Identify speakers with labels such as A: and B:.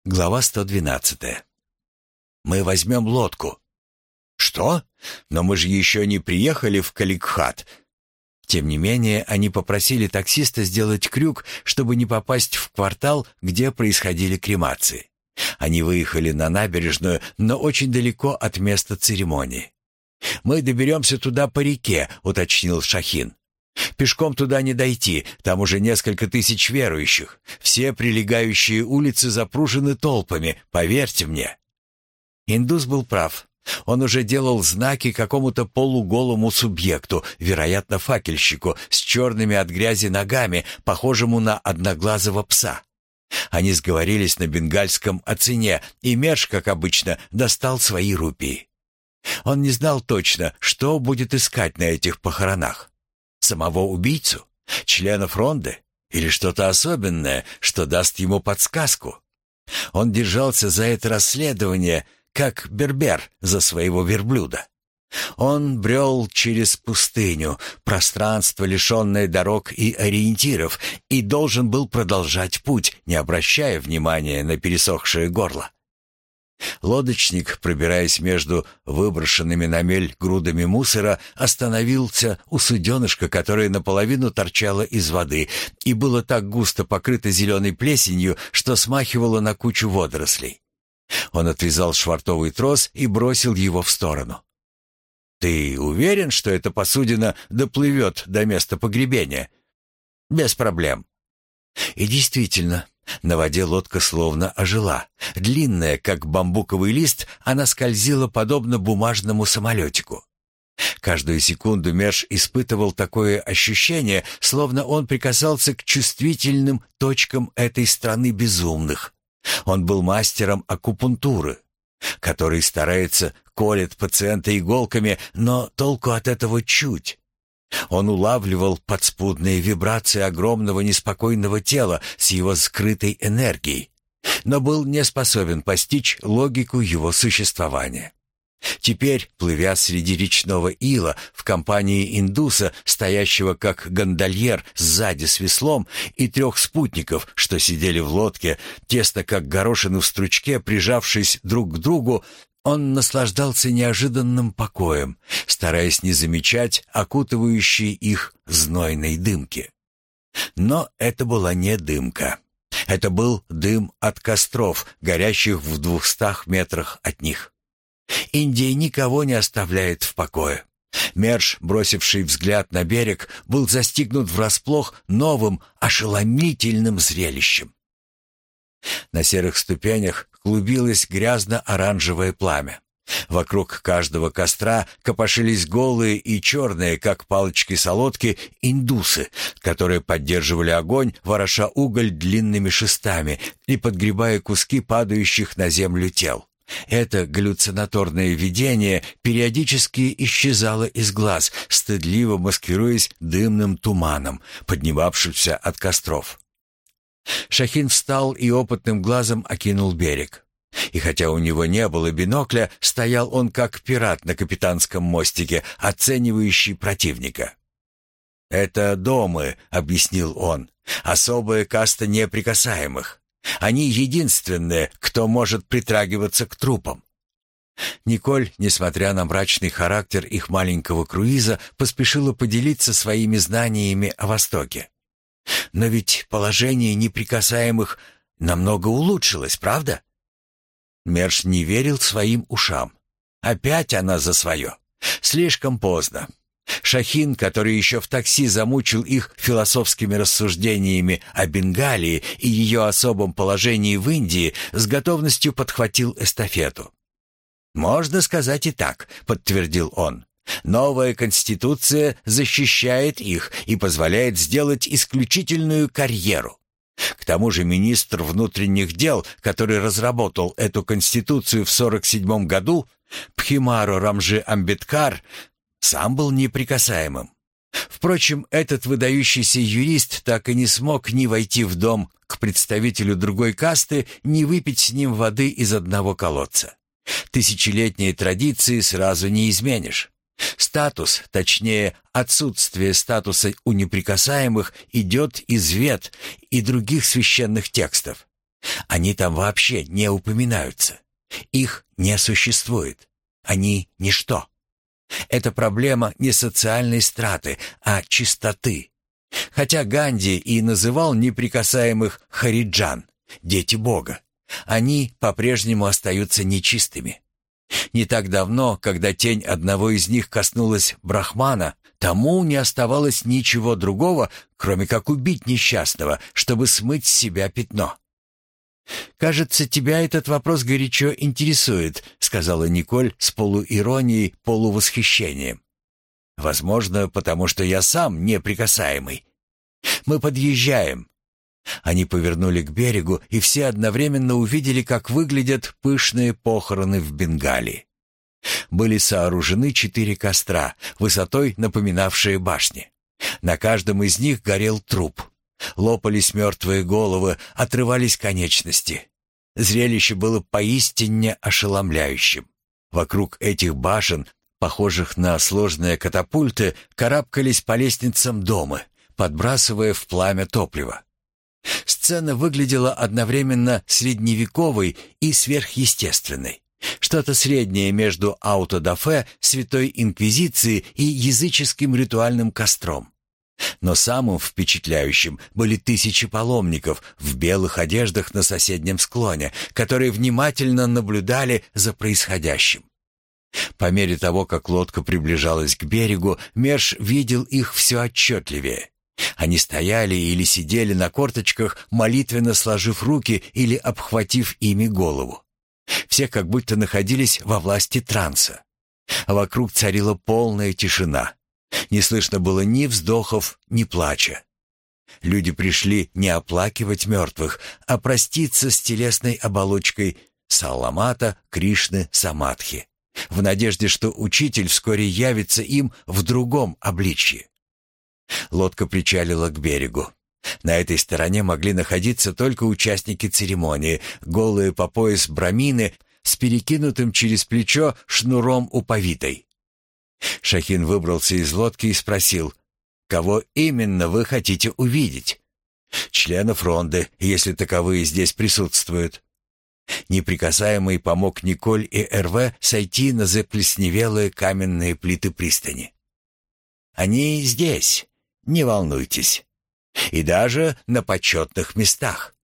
A: Глава 112. «Мы возьмем лодку». «Что? Но мы же еще не приехали в Каликхат». Тем не менее, они попросили таксиста сделать крюк, чтобы не попасть в квартал, где происходили кремации. Они выехали на набережную, но очень далеко от места церемонии. «Мы доберемся туда по реке», — уточнил Шахин. «Пешком туда не дойти, там уже несколько тысяч верующих. Все прилегающие улицы запружены толпами, поверьте мне». Индус был прав. Он уже делал знаки какому-то полуголому субъекту, вероятно, факельщику, с черными от грязи ногами, похожему на одноглазого пса. Они сговорились на бенгальском о цене, и Мерш, как обычно, достал свои рупии. Он не знал точно, что будет искать на этих похоронах. Самого убийцу? Членов ронды? Или что-то особенное, что даст ему подсказку? Он держался за это расследование, как бербер за своего верблюда. Он брел через пустыню, пространство, лишенное дорог и ориентиров, и должен был продолжать путь, не обращая внимания на пересохшее горло. Лодочник, пробираясь между выброшенными на мель грудами мусора, остановился у суденышка, которое наполовину торчало из воды и было так густо покрыто зеленой плесенью, что смахивало на кучу водорослей. Он отвязал швартовый трос и бросил его в сторону. «Ты уверен, что эта посудина доплывет до места погребения?» «Без проблем». И действительно, на воде лодка словно ожила. Длинная, как бамбуковый лист, она скользила подобно бумажному самолетику. Каждую секунду Мерш испытывал такое ощущение, словно он прикасался к чувствительным точкам этой страны безумных. Он был мастером акупунктуры, который старается, колет пациента иголками, но толку от этого чуть. Он улавливал подспудные вибрации огромного неспокойного тела с его скрытой энергией, но был не способен постичь логику его существования. Теперь, плывя среди речного ила в компании индуса, стоящего как гондольер сзади с веслом, и 3 спутников, что сидели в лодке, тесно как горошины в стручке, прижавшись друг к другу, он наслаждался неожиданным покоем, стараясь не замечать окутывающей их знойной дымки. Но это была не дымка. Это был дым от костров, горящих в 200 метрах от них. Индия никого не оставляет в покое. Мерш, бросивший взгляд на берег, был застигнут врасплох новым ошеломительным зрелищем. На серых ступенях клубилось грязно-оранжевое пламя. Вокруг каждого костра копошились голые и черные, как палочки-солодки, индусы, которые поддерживали огонь, вороша уголь длинными шестами и подгребая куски падающих на землю тел. Это галлюцинаторное видение периодически исчезало из глаз, стыдливо маскируясь дымным туманом, поднимавшимся от костров. Шахин встал и опытным глазом окинул берег. И хотя у него не было бинокля, стоял он как пират на капитанском мостике, оценивающий противника. «Это домы», — объяснил он, — «особая каста неприкасаемых. Они единственные, кто может притрагиваться к трупам». Николь, несмотря на мрачный характер их маленького круиза, поспешила поделиться своими знаниями о Востоке. «Но ведь положение неприкасаемых намного улучшилось, правда?» Мерш не верил своим ушам. Опять она за свое. Слишком поздно. Шахин, который еще в такси замучил их философскими рассуждениями о Бенгалии и ее особом положении в Индии, с готовностью подхватил эстафету. «Можно сказать и так», — подтвердил он. «Новая конституция защищает их и позволяет сделать исключительную карьеру. К тому же министр внутренних дел, который разработал эту конституцию в 1947 году, Пхимаро Рамжи Амбедкар, сам был неприкасаемым. Впрочем, этот выдающийся юрист так и не смог ни войти в дом к представителю другой касты, ни выпить с ним воды из одного колодца. Тысячелетние традиции сразу не изменишь. Статус, точнее, отсутствие статуса у неприкасаемых идет из Вед и других священных текстов. Они там вообще не упоминаются. Их не существует. Они ничто. Это проблема не социальной страты, а чистоты. Хотя Ганди и называл неприкасаемых хариджан, дети Бога, они по-прежнему остаются нечистыми. Не так давно, когда тень одного из них коснулась Брахмана, тому не оставалось ничего другого, кроме как убить несчастного, чтобы смыть с себя пятно. «Кажется, тебя этот вопрос горячо интересует», — сказала Николь с полуиронией, полувосхищением. «Возможно, потому что я сам неприкасаемый. Мы подъезжаем». Они повернули к берегу, и все одновременно увидели, как выглядят пышные похороны в Бенгалии. Были сооружены 4 костра, высотой напоминавшие башни. На каждом из них горел труп. Лопались мертвые головы, отрывались конечности. Зрелище было поистине ошеломляющим. Вокруг этих башен, похожих на сложные катапульты, карабкались по лестницам дома, подбрасывая в пламя топливо. Сцена выглядела одновременно средневековой и сверхъестественной. Что-то среднее между аутодафе, Святой Инквизиции и языческим ритуальным костром. Но самым впечатляющим были тысячи паломников в белых одеждах на соседнем склоне, которые внимательно наблюдали за происходящим. По мере того, как лодка приближалась к берегу, Мерш видел их все отчетливее. Они стояли или сидели на корточках, молитвенно сложив руки или обхватив ими голову. Все как будто находились во власти транса. Вокруг царила полная тишина. Не слышно было ни вздохов, ни плача. Люди пришли не оплакивать мертвых, а проститься с телесной оболочкой Саламата, Кришны, Самадхи, в надежде, что учитель вскоре явится им в другом обличье. Лодка причалила к берегу. На этой стороне могли находиться только участники церемонии, голые по пояс брамины с перекинутым через плечо шнуром уповитой. Шахин выбрался из лодки и спросил: «Кого именно вы хотите увидеть?» «Членов Ронды, если таковые здесь присутствуют». Неприкасаемый помог Николь и Эрве сойти на заплесневелые каменные плиты пристани. «Они здесь, не волнуйтесь. И даже на почетных местах».